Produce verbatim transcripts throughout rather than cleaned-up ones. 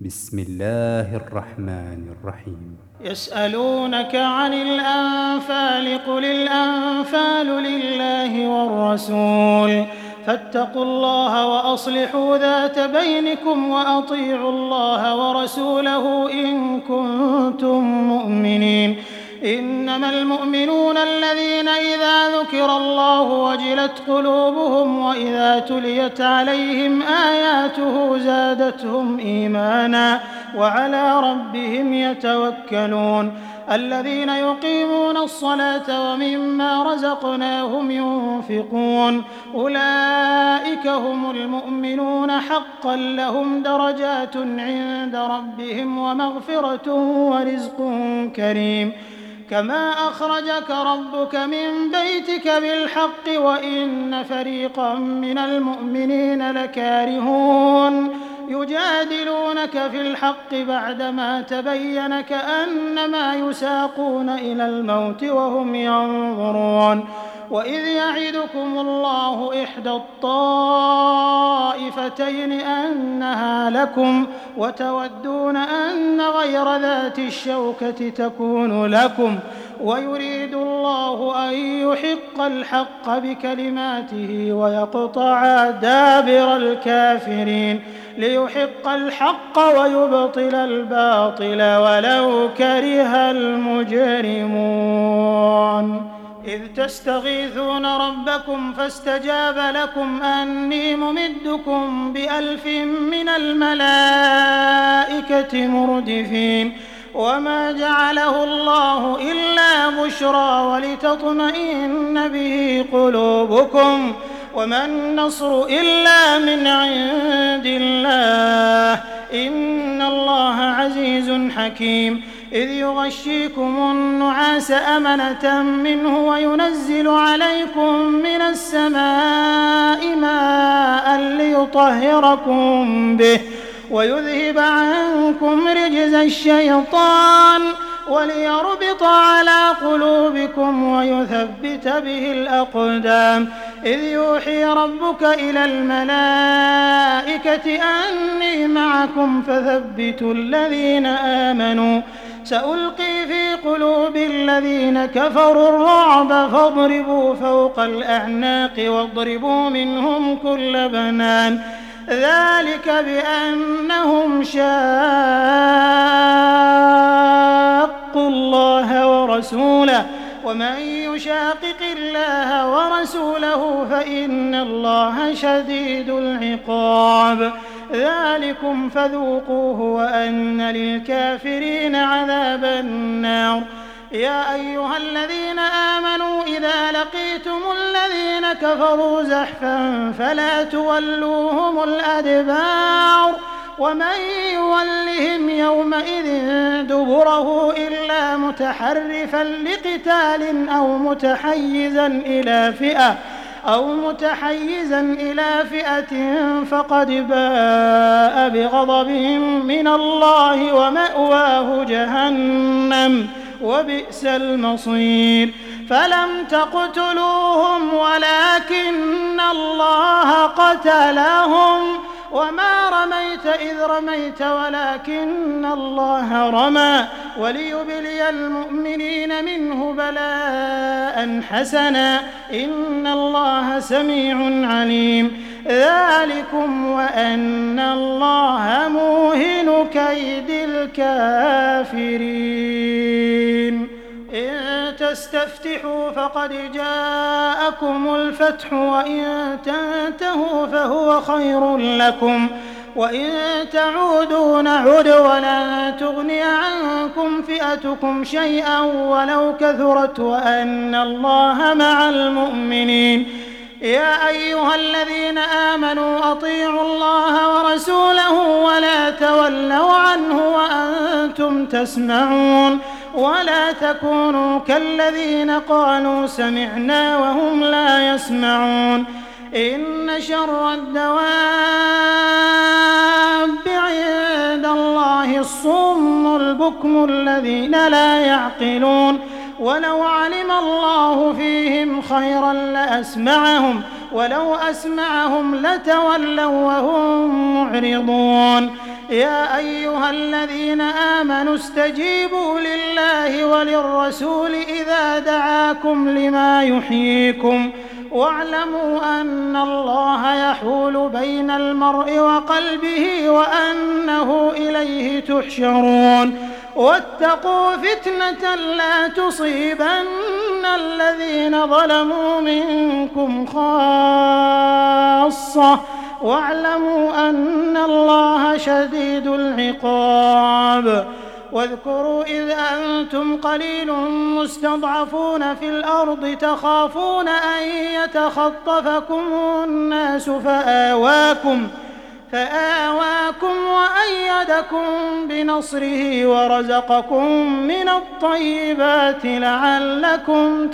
بسم الله الرحمن الرحيم يسألونك عن الأنفال قل الأنفال لله والرسول فاتقوا الله وأصلحوا ذات بينكم وأطيعوا الله ورسوله إن كنتم مؤمنين إنما المؤمنون الذين إذا ذكر الله وجلت قلوبهم وإذا تليت عليهم آياته زادتهم إيمانا وعلى ربهم يتوكلون الذين يقيمون الصلاة ومما رزقناهم ينفقون أولئك هم المؤمنون حقا لهم درجات عند ربهم ومغفرة ورزق كريم كما أخرجك ربك من بيتك بالحق وإن فريقا من المؤمنين لكارهون يجادلونك في الحق بعدما تبين كأنما يساقون إلى الموت وهم ينظرون وإذ يعدكم الله إحدى الطائفتين أنها لكم وتودون أن غير ذات الشوكة تكون لكم ويريد الله أن يحق الحق بكلماته ويقطع دابر الكافرين ليحق الحق ويبطل الباطل ولو كره المجرمون إذ تستغيثون ربكم فاستجاب لكم أني ممدكم بألف من الملائكة مردفين وما جعله الله إلا بشرى ولتطمئن به قلوبكم وما النصر إلا من عند الله إن الله عزيز حكيم إذ يغشيكم النعاس أمنة منه وينزل عليكم من السماء ماء ليطهركم به ويذهب عنكم رجز الشيطان وليربط على قلوبكم ويثبت به الأقدام إذ يوحي ربك إلى الملائكة أني معكم فثبتوا الذين آمنوا سألقي في قلوب الذين كفروا الرعب فاضربوا فوق الأعناق واضربوا منهم كل بنان ذلك بأنهم شاقوا الله ورسوله ومن يشاقق الله ورسوله فإن الله شديد العقاب ذلكم فذوقوه وأن للكافرين عذاب النار يا أيها الذين آمنوا إذا لقيتم الذين كفروا زحفا فلا تولوهم الأدبار ومن يولهم يومئذ دبره إلا متحرفا لقتال أو متحيزا إلى فئة أو متحيزا إلى فئة فقد باء بغضب من الله ومأواه جهنم وبئس المصير فلم تقتلوهم ولكن الله قتلهم وما رميت إذ رميت ولكن الله رمى وليبلي المؤمنين منه بلاء حسنا إن الله سميع عليم ذلكم وأن الله موهن كيد الكافرين إن تستفتحوا فقد جاءكم الفتح وإن تنتهوا فهو خير لكم وإن تعودوا نعد ولن تغني عنكم فئتكم شيئا ولو كثرت وأن الله مع المؤمنين يا أيها الذين آمنوا أطيعوا الله ورسوله ولا تولوا عنه وأنتم تسمعون ولا تكونوا كالذين قالوا سمعنا وهم لا يسمعون إن شر الدواب عند الله الصم البكم الذين لا يعقلون ولو علم الله فيهم خيرا لأسمعهم ولو أسمعهم لتولوا وهم معرضون يا أيها الذين آمنوا استجيبوا لله وللرسول إذا دعاكم لما يحييكم واعلموا أن الله يحول بين المرء وقلبه وأنه إليه تحشرون واتقوا فتنة لا تصيبن الذين ظلموا منكم خاصة واعلموا أن الله شديد العقاب واذكروا إذ أنتم قليل مستضعفون في الأرض تخافون أن يتخطفكم الناس فآواكم فآواكم وأيدكم بنصره ورزقكم من الطيبات لعلكم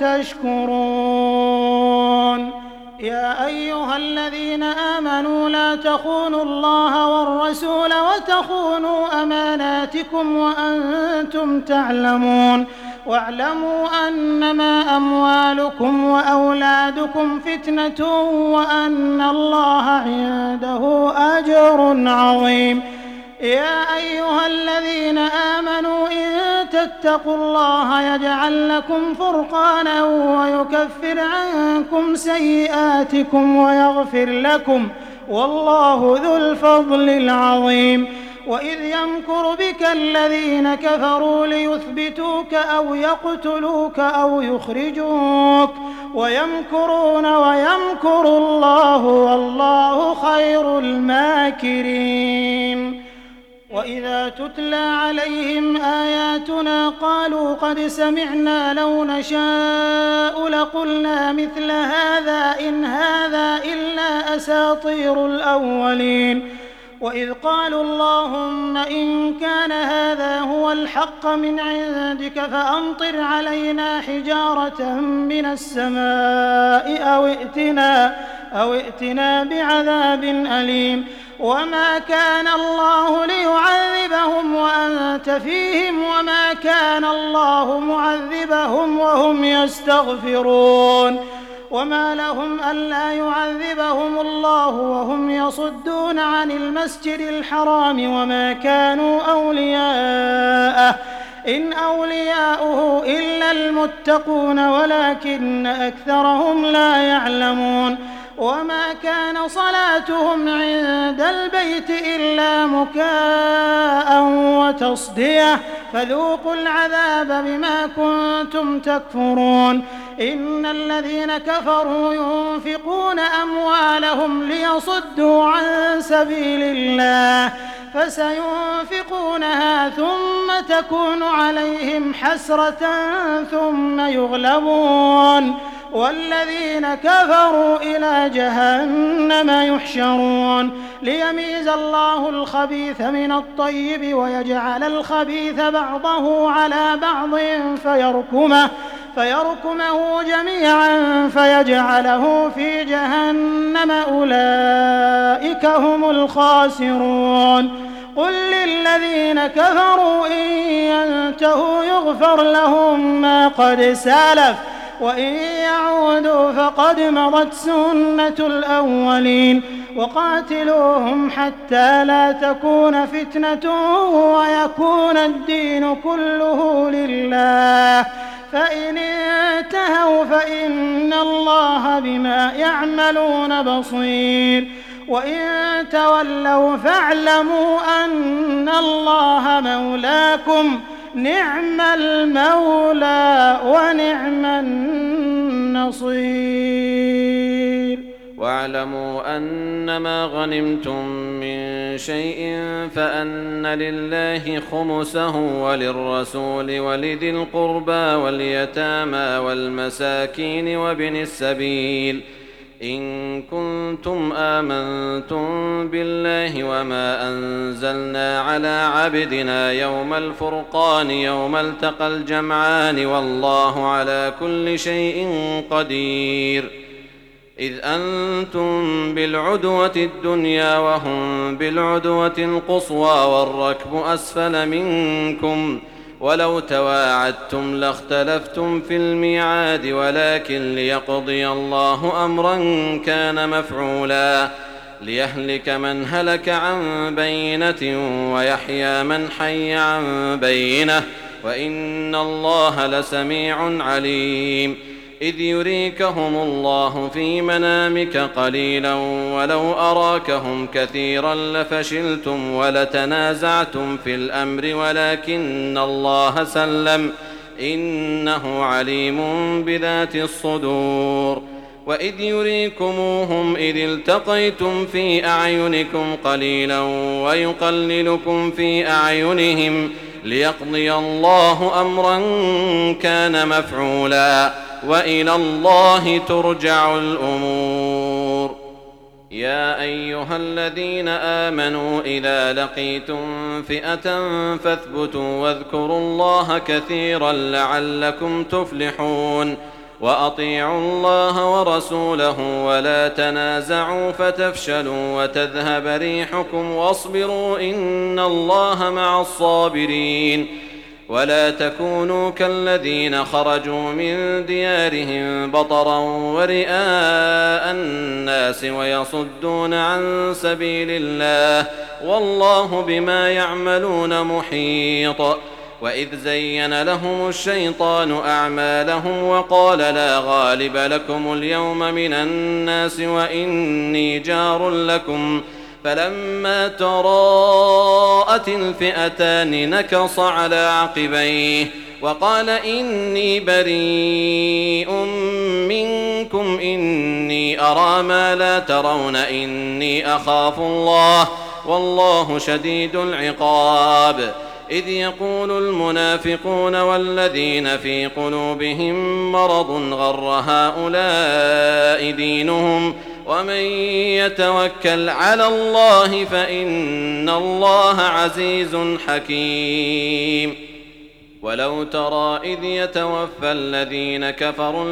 تشكرون يا أيها الذين آمنوا لا تخونوا الله والرسول وتخونوا أماناتكم وأنتم تعلمون واعلموا أنما أموالكم وأولادكم فتنة وأن الله عنده أجر عظيم يا أيها الذين آمنوا إن تتقوا الله يجعل لكم فرقانا ويكفر عنكم سيئاتكم ويغفر لكم والله ذو الفضل العظيم وإذ يمكر بك الذين كفروا ليثبتوك أو يقتلوك أو يخرجوك ويمكرون ويمكر الله والله خير الماكرين وإذا تتلى عليهم آياتنا قالوا قد سمعنا لو نشاء لقلنا مثل هذا إن هذا إلا أساطير الأولين وإذ قالوا اللهم إن كان هذا هو الحق من عندك فأمطر علينا حجارة من السماء أو ائتنا, أو ائتنا بعذاب أليم وما كان الله ليعذبهم وأنت فيهم وما كان الله معذبهم وهم يستغفرون وما لهم ألا يعذبهم الله وهم يصدون عن المسجد الحرام وما كانوا أولياءه إن أولياؤه إلا المتقون ولكن أكثرهم لا يعلمون وما كان صلاتهم عند البيت إلا مكاء وتصدية فذوقوا العذاب بما كنتم تكفرون إن الذين كفروا ينفقون أموالهم ليصدوا عن سبيل الله فسينفقونها ثم تكون عليهم حسرة ثم يغلبون والذين كفروا إلى جهنم يحشرون ليميز الله الخبيث من الطيب ويجعل الخبيث بعضه على بعض فيركمه, فيركمه جميعا فيجعله في جهنم أولئك هم الخاسرون قل للذين كفروا إن ينتهوا يغفر لهم ما قد سلف وإن يعودوا فقد مضت سنة الأولين وقاتلوهم حتى لا تكون فتنة ويكون الدين كله لله فإن انتهوا فإن الله بما يعملون بصير وإن تولوا فاعلموا أن الله مولاكم نعم المولى ونعم النصير واعلموا أنما غنمتم من شيء فأن لله خمسه وللرسول ولذي القربى واليتامى والمساكين وابن السبيل إن كنتم آمنتم بالله وما أنزلنا على عبدنا يوم الفرقان يوم التقى الجمعان والله على كل شيء قدير إذ أنتم بالعدوة الدنيا وهم بالعدوة القصوى والركب أسفل منكم ولو تواعدتم لاختلفتم في الميعاد ولكن ليقضي الله أمرا كان مفعولا ليهلك من هلك عن بينة ويحيى من حي عن بينة وإن الله لسميع عليم. إذ يريكهم الله في منامك قليلا ولو أراكهم كثيرا لفشلتم ولتنازعتم في الأمر ولكن الله سلم إنه عليم بذات الصدور. وإذ يريكموهم إذ التقيتم في أعينكم قليلا ويقللكم في أعينهم ليقضي الله أمرا كان مفعولا وإلى الله ترجع الأمور. يا أيها الذين آمنوا إذا لقيتم فئة فاثبتوا واذكروا الله كثيرا لعلكم تفلحون. وأطيعوا الله ورسوله ولا تنازعوا فتفشلوا وتذهب ريحكم واصبروا إن الله مع الصابرين. ولا تكونوا كالذين خرجوا من ديارهم بطرا ورئاء الناس ويصدون عن سبيل الله والله بما يعملون محيط. وإذ زين لهم الشيطان أعمالهم وقال لا غالب لكم اليوم من الناس وإني جار لكم فلما تراءت الفئتان نكص على عقبيه وقال إني بريء منكم إني أرى ما لا ترون إني أخاف الله والله شديد العقاب. إذ يقول المنافقون والذين في قلوبهم مرض غر هؤلاء دينهم ومن يتوكل على الله فإن الله عزيز حكيم. ولو ترى إذ يتوفى الذين كفروا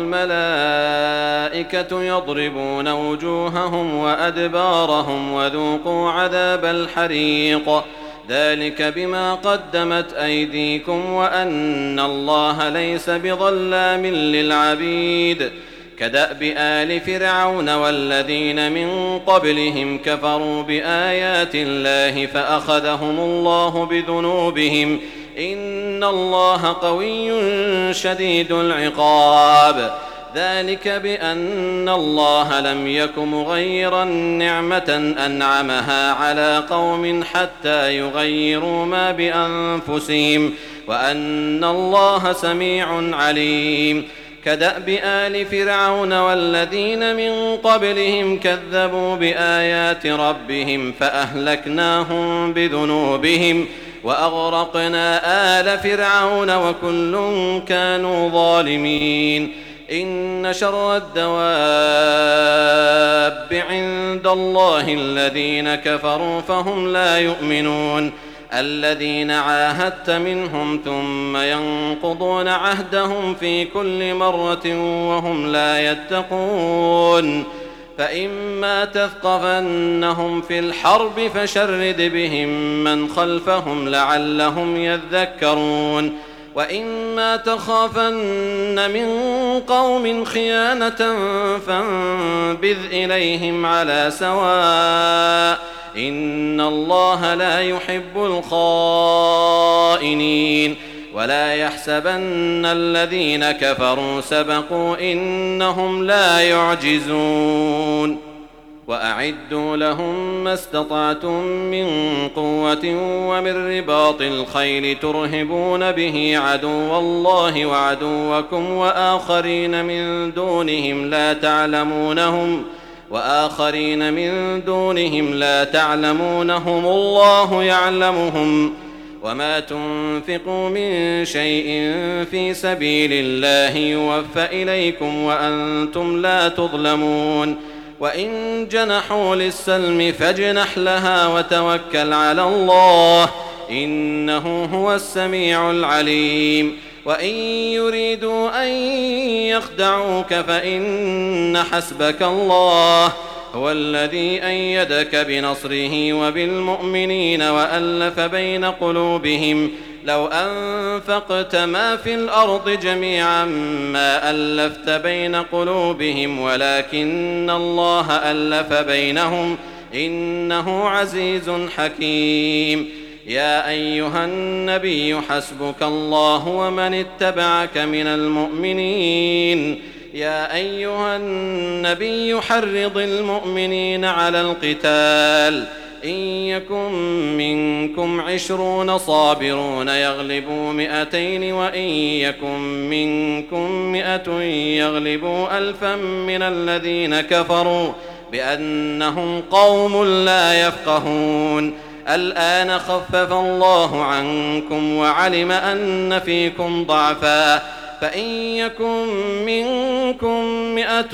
الملائكة يضربون وجوههم وأدبارهم وذوقوا عذاب الحريق ذلك بما قدمت أيديكم وأن الله ليس بظلام للعبيد. كدأب آل فرعون والذين من قبلهم كفروا بآيات الله فأخذهم الله بذنوبهم إن الله قوي شديد العقاب. ذلك بأن الله لم يك مغيرا نعمة أنعمها على قوم حتى يغيروا ما بأنفسهم وأن الله سميع عليم. كدأب آل فرعون والذين من قبلهم كذبوا بآيات ربهم فأهلكناهم بذنوبهم وأغرقنا آل فرعون وكل كانوا ظالمين. إن شر الدواب عند الله الذين كفروا فهم لا يؤمنون. الذين عاهدت منهم ثم ينقضون عهدهم في كل مرة وهم لا يتقون. فإما تثقفنهم في الحرب فشرد بهم من خلفهم لعلهم يذكرون. وإما تخافن من قوم خيانة فانبذ إليهم على سواء إن الله لا يحب الخائنين. ولا يحسبن الذين كفروا سبقوا إنهم لا يعجزون. وأعدوا لهم ما استطعتم من قوة ومن رباط الخيل ترهبون به عدو الله وعدوكم وآخرين من دونهم لا تعلمونهم وآخرين من دونهم لا تعلمونهم الله يعلمهم. وما تنفقوا من شيء في سبيل الله يوفى إليكم وأنتم لا تظلمون. وإن جنحوا للسلم فاجنح لها وتوكل على الله إنه هو السميع العليم. وإن يريدوا أن يخدعوك فإن حسبك الله هو الذي أيدك بنصره وبالمؤمنين وألف بين قلوبهم لو أنفقت ما في الأرض جميعا ما ألفت بين قلوبهم ولكن الله ألف بينهم إنه عزيز حكيم. يا أيها النبي حسبك الله ومن اتبعك من المؤمنين. يا أيها النبي حرض المؤمنين على القتال، إن يكن منكم عشرون صابرون يغلبوا مئتين، وإن يكن منكم مئة يغلبوا ألفا من الذين كفروا بأنهم قوم لا يفقهون. الآن خفف الله عنكم وعلم أن فيكم ضعفا، فإن يكن منكم مئة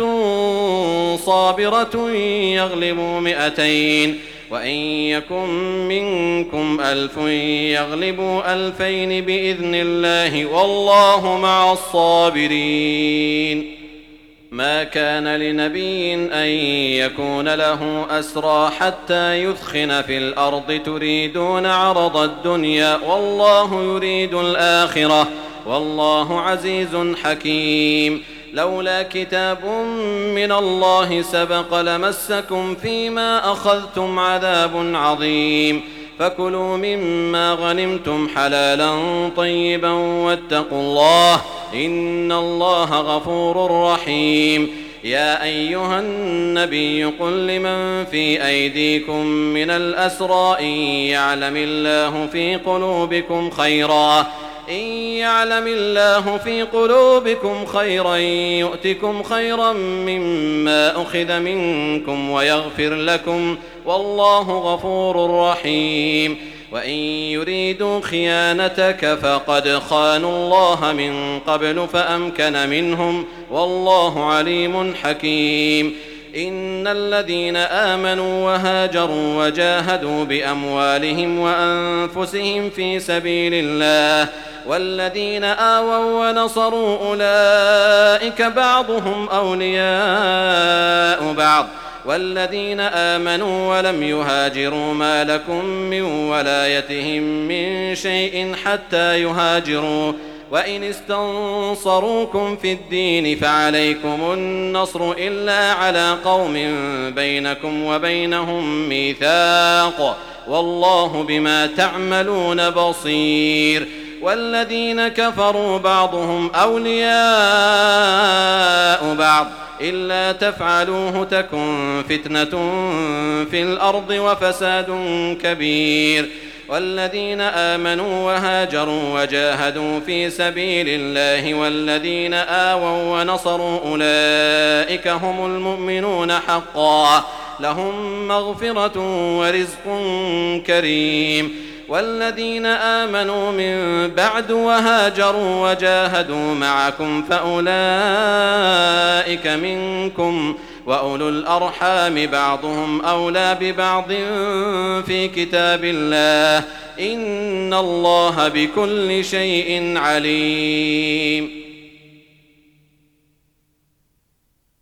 صابرة يغلبوا مئتين، وإن يكن منكم ألف يغلبوا ألفين بإذن الله، والله مع الصابرين. ما كان لنبي أن يكون له أسرى حتى يثخن في الأرض تريدون عرض الدنيا والله يريد الآخرة والله عزيز حكيم. لولا كتاب من الله سبق لمسكم فيما أخذتم عذاب عظيم، فكلوا مما غنمتم حلالا طيبا واتقوا الله إن الله غفور رحيم. يا أيها النبي قل لمن في أيديكم من الأسرى إن يعلم الله في قلوبكم خيرا إن يعلم الله في قلوبكم خيرا يؤتكم خيرا مما أخذ منكم ويغفر لكم والله غفور رحيم. وإن يريدوا خيانتك فقد خانوا الله من قبل فأمكن منهم والله عليم حكيم. إن الذين آمنوا وهاجروا وجاهدوا بأموالهم وأنفسهم في سبيل الله والذين آووا ونصروا أولئك بعضهم أولياء بعض، والذين آمنوا ولم يهاجروا ما لكم من ولايتهم من شيء حتى يهاجروا، وإن استنصروكم في الدين فعليكم النصر إلا على قوم بينكم وبينهم ميثاق والله بما تعملون بصير. والذين كفروا بعضهم أولياء بعض إلا تفعلوه تكن فتنة في الأرض وفساد كبير. والذين آمنوا وهاجروا وجاهدوا في سبيل الله والذين آووا ونصروا أولئك هم المؤمنون حقا لهم مغفرة ورزق كريم. والذين آمنوا من بعد وهاجروا وجاهدوا معكم فأولئك منكم وأولو الأرحام بعضهم أولى ببعض في كتاب الله إن الله بكل شيء عليم.